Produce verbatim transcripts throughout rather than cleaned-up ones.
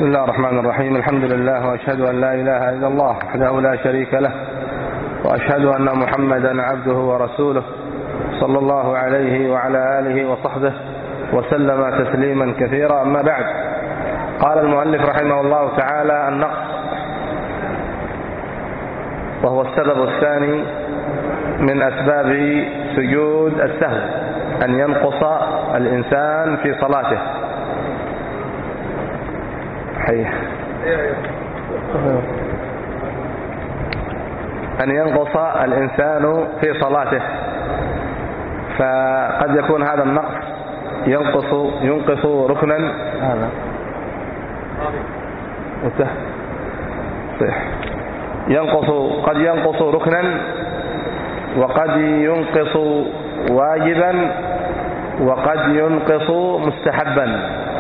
بسم الله الرحمن الرحيم. الحمد لله وأشهد أن لا إله إلا الله وحده لا شريك له، وأشهد أن محمدا عبده ورسوله صلى الله عليه وعلى آله وصحبه وسلم تسليما كثيرا. أما بعد، قال المؤلف رحمه الله تعالى: النقص، وهو السبب الثاني من أسباب سجود السهو، أن ينقص الإنسان في صلاته. حيه. أن ينقص الإنسان في صلاته، فقد يكون هذا النقص ينقص ينقص ركنا هذا ينقص قد ينقص ركنا، وقد ينقص واجبا، وقد ينقص مستحبا.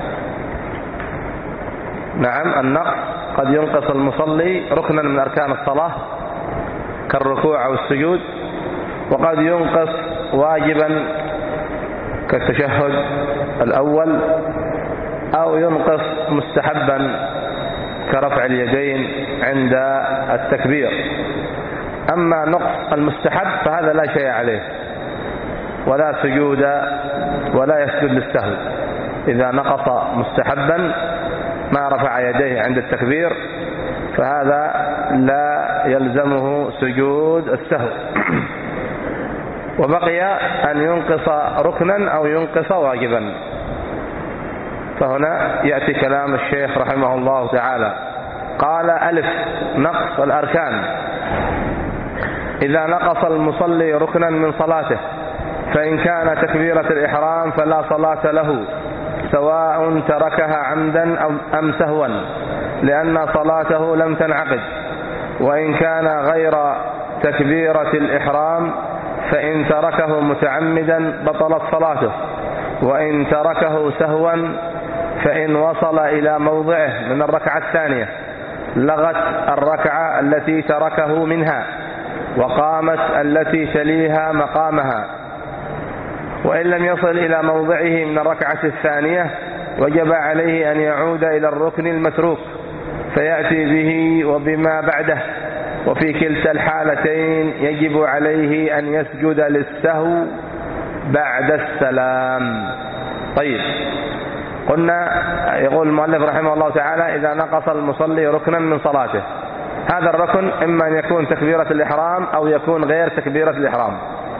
نعم، النقص قد ينقص المصلي ركنا من أركان الصلاة كالركوع أو السجود، وقد ينقص واجبا كالتشهد الأول، أو ينقص مستحبا كرفع اليدين عند التكبير. أما نقص المستحب فهذا لا شيء عليه، ولا سجود ولا يسجد للسهو. إذا نقص مستحبا ما رفع يديه عند التكبير فهذا لا يلزمه سجود السهو. وبقي أن ينقص ركنا أو ينقص واجبا. فهنا يأتي كلام الشيخ رحمه الله تعالى. قال: ألف، نقص الأركان. إذا نقص المصلي ركنا من صلاته، فإن كان تكبيرة الإحرام فلا صلاة له، سواء تركها عمدا أم سهوا، لأن صلاته لم تنعقد. وإن كان غير تكبيرة الإحرام فإن تركه متعمدا بطلت صلاته. وإن تركه سهوا فإن وصل إلى موضعه من الركعة الثانية لغت الركعة التي تركه منها، وقامت التي تليها مقامها. وإن لم يصل إلى موضعه من الركعة الثانية وجب عليه أن يعود إلى الركن المتروك فيأتي به وبما بعده، وفي كلتا الحالتين يجب عليه أن يسجد للسهو بعد السلام. طيب، قلنا يقول المؤلف رحمه الله تعالى: إذا نقص المصلي ركنا من صلاته، هذا الركن إما أن يكون تكبيرة الإحرام أو يكون غير تكبيرة الإحرام.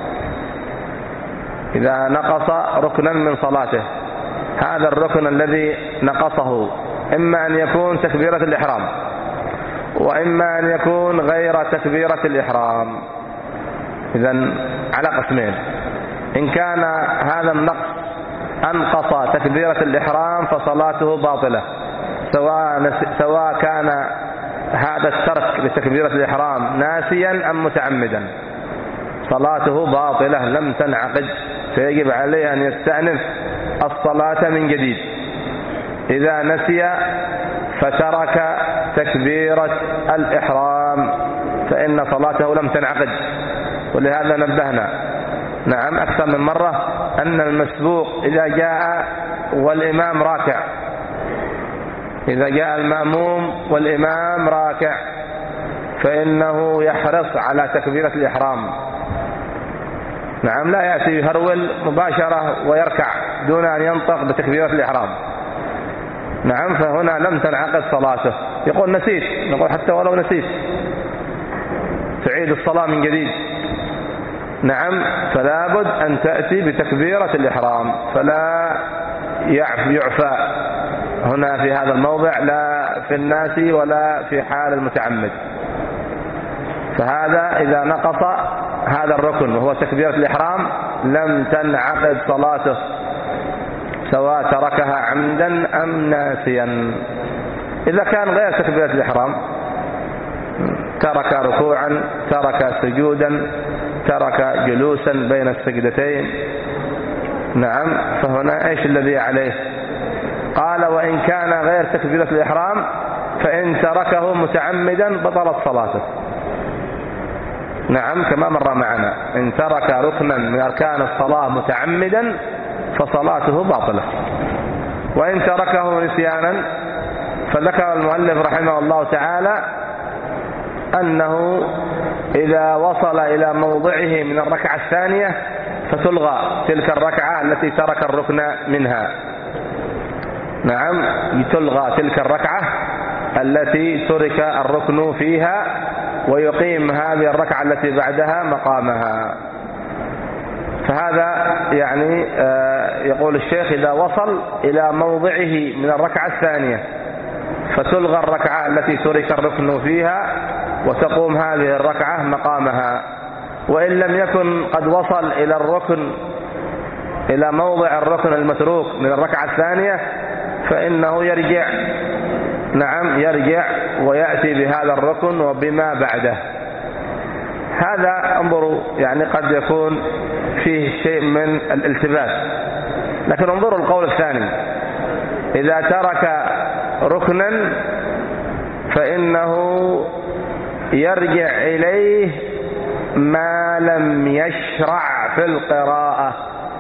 إذا نقص ركنا من صلاته، هذا الركن الذي نقصه إما أن يكون تكبيرة الإحرام، وإما أن يكون غير تكبيرة الإحرام. إذن على قسمين: إن كان هذا النقص أنقص تكبيرة الإحرام فصلاته باطلة، سواء سواء كان هذا الترك لتكبيرة الإحرام ناسيا أم متعمدا، صلاته باطلة لم تنعقد، فيجب عليه أن يستأنف الصلاة من جديد. إذا نسي فترك تكبيرة الإحرام فإن صلاته لم تنعقد. ولهذا نبهنا نعم أكثر من مرة أن المسبوق إذا جاء والإمام راكع، إذا جاء المأموم والإمام راكع فإنه يحرص على تكبيرة الإحرام. نعم، لا يأتي يهرول مباشرة ويركع دون أن ينطق بتكبيرة الإحرام. نعم، فهنا لم تنعقد صلاته. يقول نسيت، نقول حتى ولو نسيت تعيد الصلاة من جديد. نعم، فلا بد أن تأتي بتكبيرة الإحرام، فلا يعفى هنا في هذا الموضع، لا في الناس ولا في حال المتعمد. فهذا إذا نقص هذا الركن وهو تكبيرة الإحرام لم تنعقد صلاته، سواء تركها عمدا أم ناسيا. إذا كان غير تكبيرة الإحرام، ترك ركوعا، ترك سجودا، ترك جلوسا بين السجدتين، نعم، فهنا إيش الذي عليه؟ قال: وإن كان غير تكبيرة الإحرام فإن تركه متعمدا بطلت صلاته. نعم، كما مر معنا، إن ترك ركنا من أركان الصلاة متعمدا فصلاته باطلة. وإن تركه نسيانا فذكر المؤلف رحمه الله تعالى أنه إذا وصل إلى موضعه من الركعة الثانية فتلغى تلك الركعة التي ترك الركن منها. نعم، تلغى تلك الركعة التي ترك الركن فيها ويقيم هذه الركعة التي بعدها مقامها. فهذا يعني يقول الشيخ إذا وصل إلى موضعه من الركعة الثانية فتلغى الركعة التي ترك الركن فيها وتقوم هذه الركعة مقامها. وإن لم يكن قد وصل إلى الركن إلى موضع الركن المتروك من الركعة الثانية فإنه يرجع نعم يرجع ويأتي بهذا الركن وبما بعده. هذا انظروا يعني قد يكون فيه شيء من الالتباس، لكن انظروا القول الثاني: إذا ترك ركنا فإنه يرجع إليه ما لم يشرع في القراءة.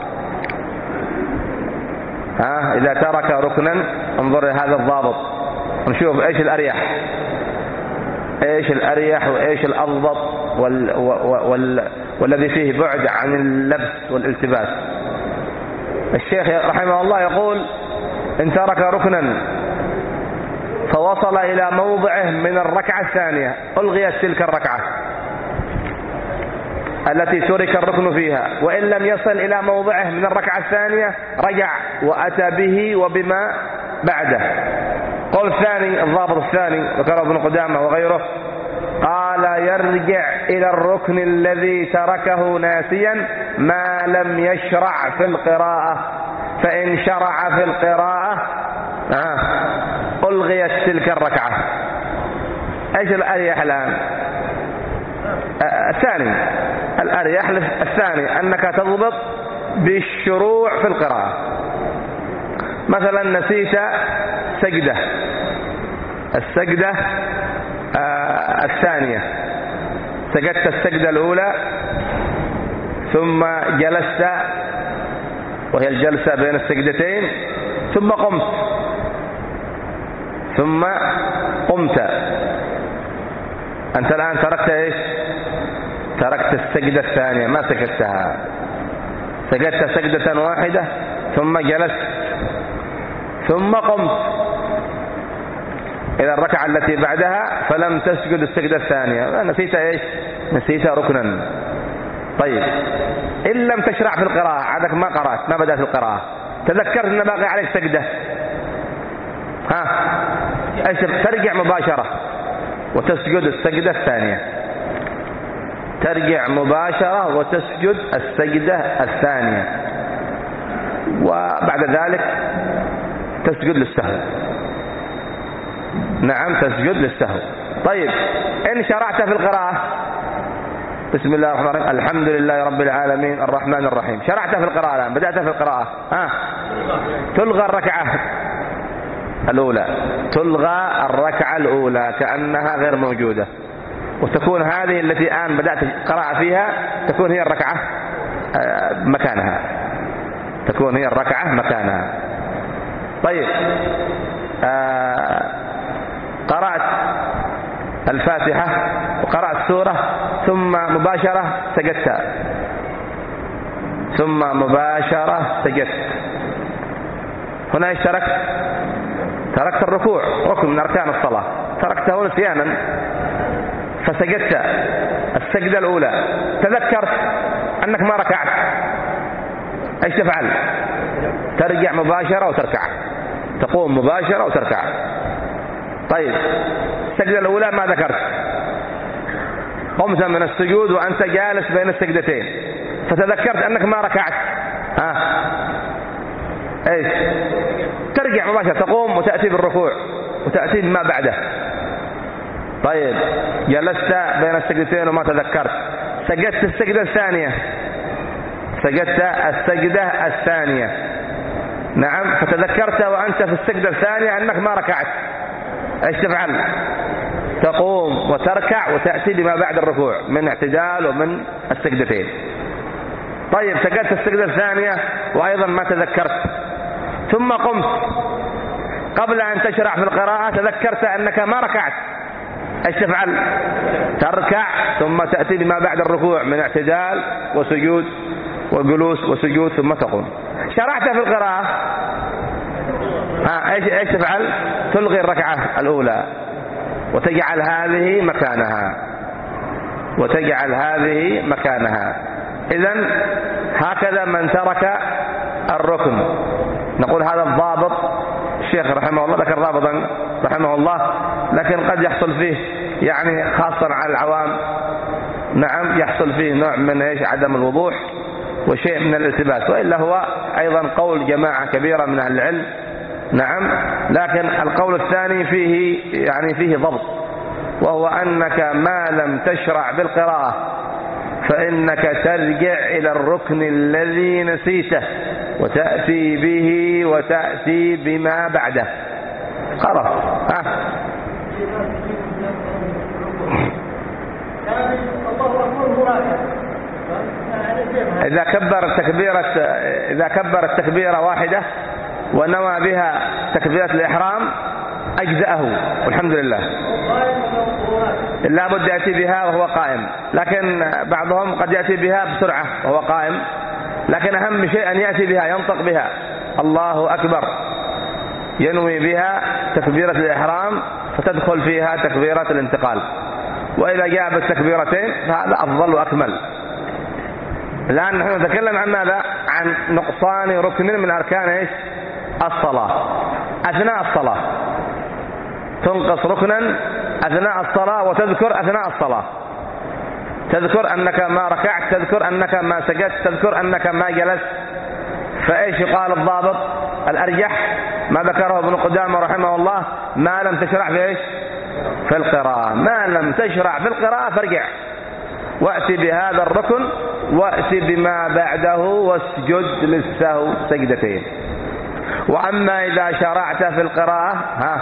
ها إذا ترك ركنا، انظر هذا الضابط، نشوف ايش الأريح ايش الأريح وايش الأضبط وال... وال... والذي فيه بعد عن اللبس والالتباس. الشيخ رحمه الله يقول: إن ترك ركنا فوصل إلى موضعه من الركعة الثانية ألغيت تلك الركعة التي ترك الركن فيها، وإن لم يصل إلى موضعه من الركعة الثانية رجع وأتى به وبما بعده. قول الثاني الضابط الثاني ذكره ابن قدامة وغيره، قال: يرجع إلى الركن الذي تركه ناسيا ما لم يشرع في القراءة، فإن شرع في القراءة آه ألغيت تلك الركعة. ايش الأريح الآن؟ الثاني الأريح الثاني أنك تضبط بالشروع في القراءة. مثلا نسيت سجدة السجدة آه الثانية، سجدت السجدة الأولى ثم جلست وهي الجلسة بين السجدتين ثم قمت ثم قمت أنت الآن تركت إيش؟ تركت السجدة الثانية، ما سجدتها، سجدت سجدة واحدة ثم جلست ثم قمت إلى الركعة التي بعدها فلم تسجد السجدة الثانية، نسيت إيش؟ نسيت ركنا. طيب إن لم تشرع في القراءة، عادك ما قرأت، ما بدأت القراءة، تذكرت أن باقي عليك سجدة، ها إيش؟ ترجع مباشرة وتسجد السجدة الثانية، ترجع مباشرة وتسجد السجدة الثانية، وبعد ذلك تسجد للسهو. نعم تسجد للسهو. طيب إن شرعت في القراءة، بسم الله الرحمن الرحيم، الحمد لله رب العالمين الرحمن الرحيم، شرعت في القراءة الآن، بدأت في القراءة، ها تلغى الركعة الأولى، تلغى الركعة الأولى كأنها غير موجودة، وتكون هذه التي الآن بدأت قراءة فيها تكون هي الركعة مكانها، تكون هي الركعة مكانها. طيب آه قرأت الفاتحة وقرأت سورة ثم مباشرة سجدت، ثم مباشرة سجدت، هنا ايش تركت؟ تركت الركوع، ركن من أركان الصلاة، تركته نسيانا فسجدت السجدة الأولى، تذكرت أنك ما ركعت، ايش تفعل؟ ترجع مباشرة وتركع، تقوم مباشرة وتركع. طيب السجدة الأولى ما ذكرت، قمت من السجود وأنت جالس بين السجدتين فتذكرت أنك ما ركعت، ها ايش؟ ترجع مباشرة، تقوم وتأتي بالركوع وتأتي بما بعده. طيب جلست بين السجدتين وما تذكرت، سجدت السجدة الثانية، سجدت السجدة الثانية، نعم، فتذكرت وأنت في السجدة الثانية أنك ما ركعت، ايش تفعل؟ تقوم وتركع وتأتي لما بعد الركوع من اعتدال ومن السجدتين. طيب سجدت السجدة الثانية وأيضا ما تذكرت، ثم قمت، قبل أن تشرع في القراءة تذكرت أنك ما ركعت، ايش تفعل؟ تركع ثم تأتي بما بعد الركوع من اعتدال وسجود وجلوس وسجود ثم تقوم. شرعت في القراءة، ها ايش ايش تفعل؟ تلغي الركعة الأولى وتجعل هذه مكانها وتجعل هذه مكانها. إذن هكذا من ترك الركن. نقول هذا الضابط الشيخ رحمه الله ذكر ضابطا رحمه الله، لكن قد يحصل فيه يعني خاصة على العوام، نعم يحصل فيه نوع من ايش عدم الوضوح وشيء من الالتباس، وإلا هو أيضا قول جماعة كبيرة من أهل العلم، نعم. لكن القول الثاني فيه يعني فيه ضبط، وهو أنك ما لم تشرع بالقراءة فإنك ترجع إلى الركن الذي نسيته وتأتي به وتأتي بما بعده. خلاص. ها إذا كبر تكبيرة إذا كبر التكبيرة واحدة ونوى بها تكبيرة الإحرام أجزأه والحمد لله، لا بد يأتي بها وهو قائم، لكن بعضهم قد يأتي بها بسرعة وهو قائم، لكن أهم شيء أن يأتي بها ينطق بها الله أكبر، ينوي بها تكبيرة الإحرام فتدخل فيها تكبيرة الانتقال. وإذا جاء بالتكبيرتين فهذا أفضل وأكمل. الآن نحن نتكلم عن ماذا؟ عن نقصان ركن من أركان إيش؟ الصلاة. أثناء الصلاة تنقص ركنا أثناء الصلاة وتذكر أثناء الصلاة، تذكر أنك ما ركعت، تذكر أنك ما سجدت، تذكر أنك ما جلست. فإيش يقال الضابط الأرجح ما ذكره ابن قدامة رحمه الله؟ ما لم تشرع في إيش؟ في القراءة. ما لم تشرع في القراءة فارجع وأتي بهذا الركن وأتي بما بعده واسجد للسهو سجدتين. وأما إذا شرعت في القراءة ها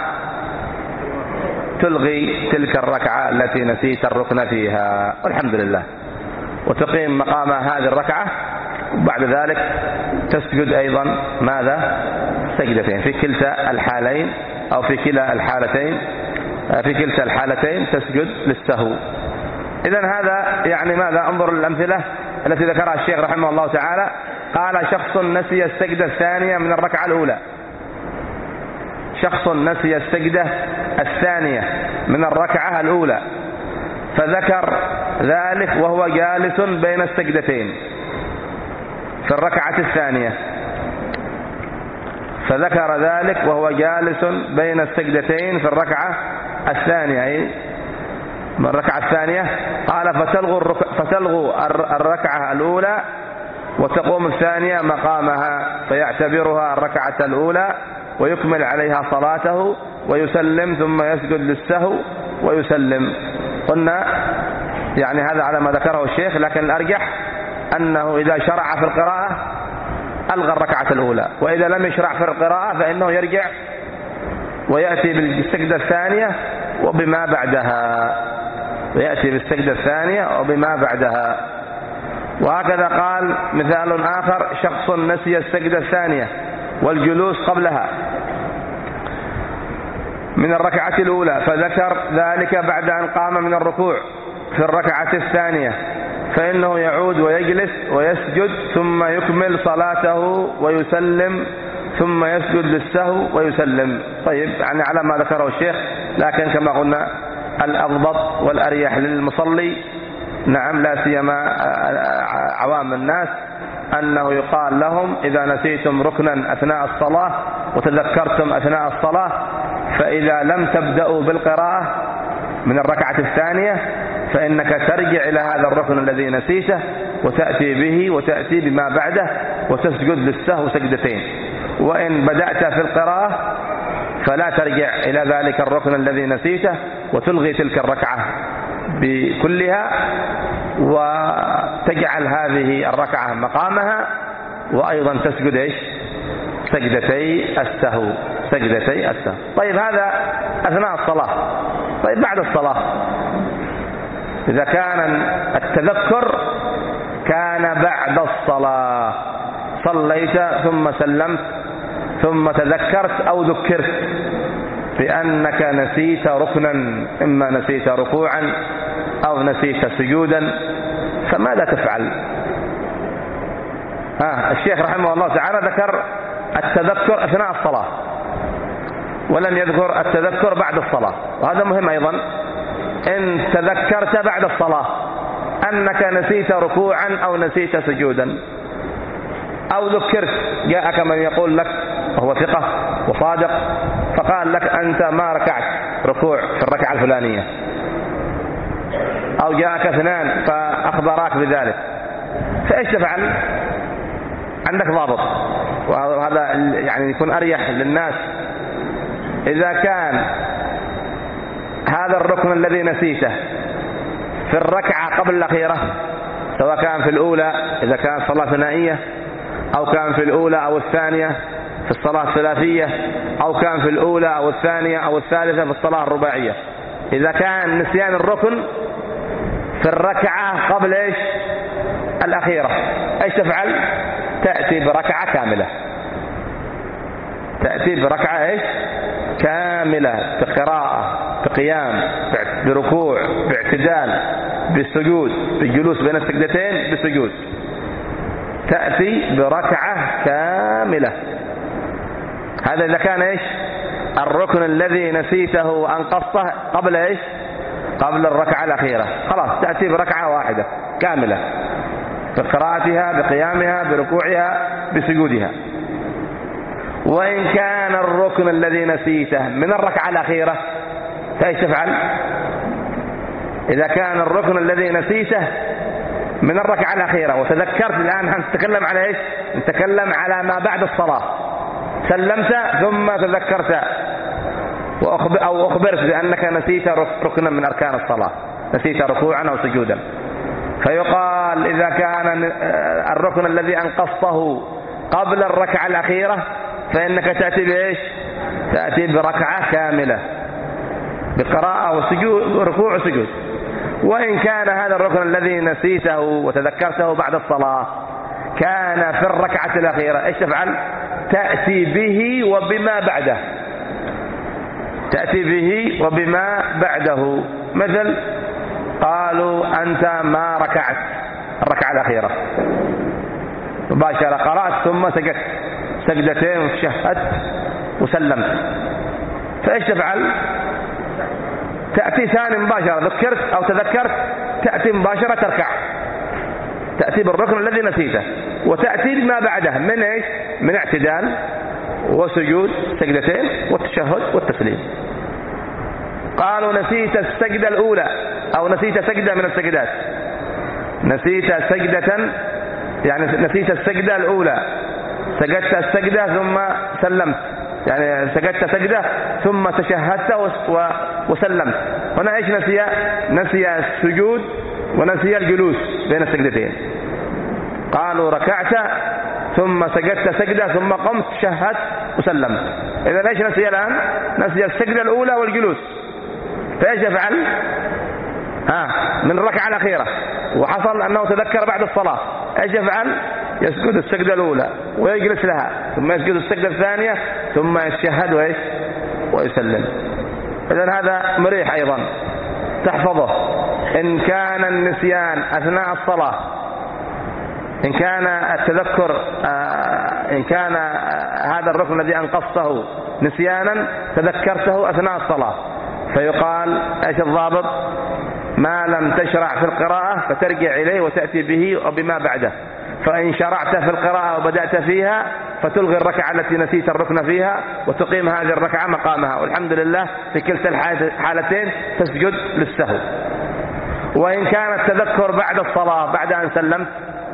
تلغي تلك الركعة التي نسيت الركن فيها والحمد لله، وتقيم مقام هذه الركعة، وبعد ذلك تسجد أيضا ماذا؟ سجدتين في كلتا الحالين أو في كلا الحالتين في كلتا الحالتين تسجد للسهو. إذن هذا يعني ماذا؟ انظر الأمثلة التي ذكرها الشيخ رحمه الله تعالى. قال شخص نسي السجدة الثانية من الركعة الأولى، شخص نسي السجدة الثانية من الركعة الأولى فذكر ذلك وهو جالس بين السجدتين في الركعة الثانية، فذكر ذلك وهو جالس بين السجدتين في الركعة الثانية أي من الركعة الثانية. قال فتلغو, الرك... فتلغو الركعة الأولى وتقوم الثانية مقامها فيعتبرها الركعة الأولى ويكمل عليها صلاته ويسلم ثم يسجد للسهو ويسلم. قلنا يعني هذا على ما ذكره الشيخ، لكن الأرجح أنه إذا شرع في القراءة ألغى الركعة الأولى، وإذا لم يشرع في القراءة فإنه يرجع ويأتي بالسجدة الثانية وبما بعدها ويأتي بالسجدة الثانية وبما بعدها. وهكذا قال مثال آخر شخص نسي السجدة الثانية والجلوس قبلها من الركعة الأولى فذكر ذلك بعد أن قام من الركوع في الركعة الثانية فإنه يعود ويجلس ويسجد ثم يكمل صلاته ويسلم ثم يسجد للسهو ويسلم. طيب يعني على ما ذكره الشيخ، لكن كما قلنا الأضبط والأريح للمصلي نعم لا سيما عوام الناس أنه يقال لهم إذا نسيتم ركنا أثناء الصلاة وتذكرتم أثناء الصلاة فإذا لم تبدأوا بالقراءة من الركعة الثانية فإنك ترجع إلى هذا الركن الذي نسيته وتأتي به وتأتي بما بعده وتسجد للسهو سجدتين. وإن بدأت في القراءة فلا ترجع إلى ذلك الركن الذي نسيته وتلغي تلك الركعة بكلها وتجعل هذه الركعة مقامها وأيضا تسجد إيش؟ سجدتي السهو سجدتي السهو. طيب هذا أثناء الصلاة. طيب بعد الصلاة إذا كان التذكر كان بعد الصلاة، صليت ثم سلمت ثم تذكرت أو ذكرت بأنك نسيت ركنا، إما نسيت ركوعا أو نسيت سجودا، فماذا تفعل؟ ها الشيخ رحمه الله تعالى ذكر التذكر أثناء الصلاة ولم يذكر التذكر بعد الصلاة، وهذا مهم أيضا. إن تذكرت بعد الصلاة أنك نسيت ركوعا أو نسيت سجودا، أو ذكرت جاءك من يقول لك وهو ثقة وصادق فقال لك أنت ما ركعت ركوع في الركعة الفلانية، أو جاءك اثنان فأخبراك بذلك، فإيش تفعل؟ عندك ضابط، وهذا يعني يكون أريح للناس. إذا كان هذا الركن الذي نسيته في الركعة قبل الأخيرة، سواء كان في الأولى إذا كانت صلاة ثنائية، أو كان في الأولى أو الثانية في الصلاة الثلاثية، أو كان في الأولى أو الثانية أو الثالثة في الصلاة الرباعية، إذا كان نسيان الركن في الركعة قبل إيش؟ الأخيرة، إيش تفعل؟ تأتي بركعة كاملة، تأتي بركعة إيش؟ كاملة، بقراءة، بقيام، بركوع، باعتدال، بالسجود، بالجلوس بين السجدتين، بالسجود، تأتي بركعة كاملة. هذا إذا كان إيش؟ الركن الذي نسيته وأنقصته قبل إيش؟ قبل الركعة الأخيرة، خلاص تأتي بركعة واحدة كاملة، بقراءتها، بقيامها، بركوعها، بسجودها. وإن كان الركن الذي نسيته من الركعة الأخيرة فإيش تفعل؟ إذا كان الركن الذي نسيته من الركعة الأخيرة وتذكرت، الآن هنتكلم على إيش؟ نتكلم على ما بعد الصلاة، سلمت ثم تذكرت أو أخبرت بأنك نسيت ركنا من أركان الصلاة، نسيت ركوعا أو سجودا، فيقال إذا كان الركن الذي أنقصته قبل الركعة الأخيرة فإنك تأتي بإيش؟ تأتي بركعة كاملة، بقراءة وسجود وركوع وسجود. وإن كان هذا الركن الذي نسيته وتذكرته بعد الصلاة كان في الركعة الأخيرة، إيش تفعل؟ تأتي به وبما بعده، تأتي به وبما بعده. مثل قالوا أنت ما ركعت الركعة الأخيرة، مباشرة قرأت ثم سجدت سجدتين وتشهدت وسلمت، فإيش تفعل؟ تأتي ثاني مباشرة، ذكرت أو تذكرت تأتي مباشرة تركع، تأتي بالركن الذي نسيته وتأتي بما بعده من إيش؟ من اعتدال وسجود سجدتين والتشهد والتسليم. قالوا نسيت السجدة الأولى أو نسيت سجدة من السجدات، نسيت سجدة يعني نسيت السجدة الأولى، سجدت السجدة ثم سلمت، يعني سجدت سجدة ثم تشهدت وسلمت، هنا إيش نسي؟ نسي السجود ونسي الجلوس بين السجدتين. قالوا ركعت ثم سجدت سجدة ثم قمت شهدت وسلمت، إذا إيش نسي الآن؟ نسي السجدة الأولى والجلوس، فإيش يفعل؟ ها من الركعة الأخيرة وحصل أنه تذكر بعد الصلاة، إيش يفعل؟ يسجد السجدة الأولى ويجلس لها، ثم يسجد السجدة الثانية ثم يشهد وإيش؟ ويسلم. إذن هذا مريح أيضا تحفظه. إن كان النسيان أثناء الصلاة، إن كان التذكر آه إن كان آه هذا الركن الذي أنقصته نسيانا تذكرته أثناء الصلاة، فيقال إيش الضابط؟ ما لم تشرع في القراءة فترجع إليه وتأتي به وبما بعده. فإن شرعت في القراءة وبدأت فيها فتلغي الركعة التي نسيت الركن فيها وتقيم هذه الركعة مقامها، والحمد لله في كلتا الحالتين تسجد للسهو. وإن كان التذكر بعد الصلاة بعد أن سلمت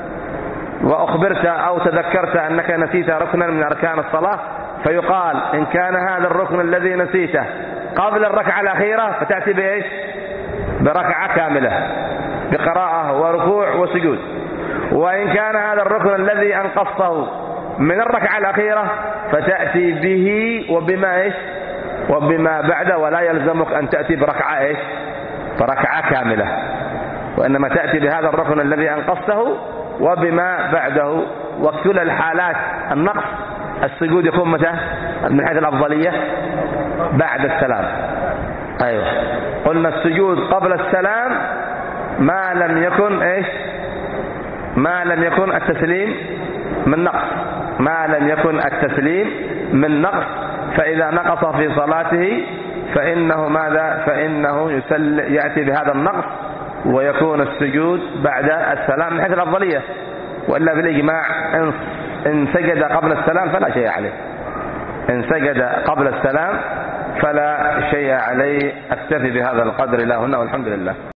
وأخبرت أو تذكرت أنك نسيت ركنا من أركان الصلاة، فيقال إن كان هذا الركن الذي نسيته قبل الركعة الأخيرة فتأتي بإيش؟ بركعة كاملة بقراءة وركوع وسجود. وإن كان هذا الركن الذي أنقصته من الركعة الأخيرة فتأتي به وبما إيش؟ وبما بعد، ولا يلزمك أن تأتي بركعة إيش؟ بركعة كاملة، وإنما تأتي بهذا الركن الذي أنقصته وبما بعده. وكل الحالات النقص السجود يكون متى من حيث الأفضلية؟ بعد السلام. أيوة، قلنا السجود قبل السلام ما لم يكن إيش؟ ما لم يكن التسليم من نقص، ما لم يكن التسليم من نقص. فإذا نقص في صلاته فإنه ماذا؟ فإنه يسل يأتي بهذا النقص ويكون السجود بعد السلام من حيث الأفضلية. وإلا بالإجماع إن سجد قبل السلام فلا شيء عليه، إن سجد قبل السلام فلا شيء عليه. أكتفي بهذا القدر إلى هنا والحمد لله.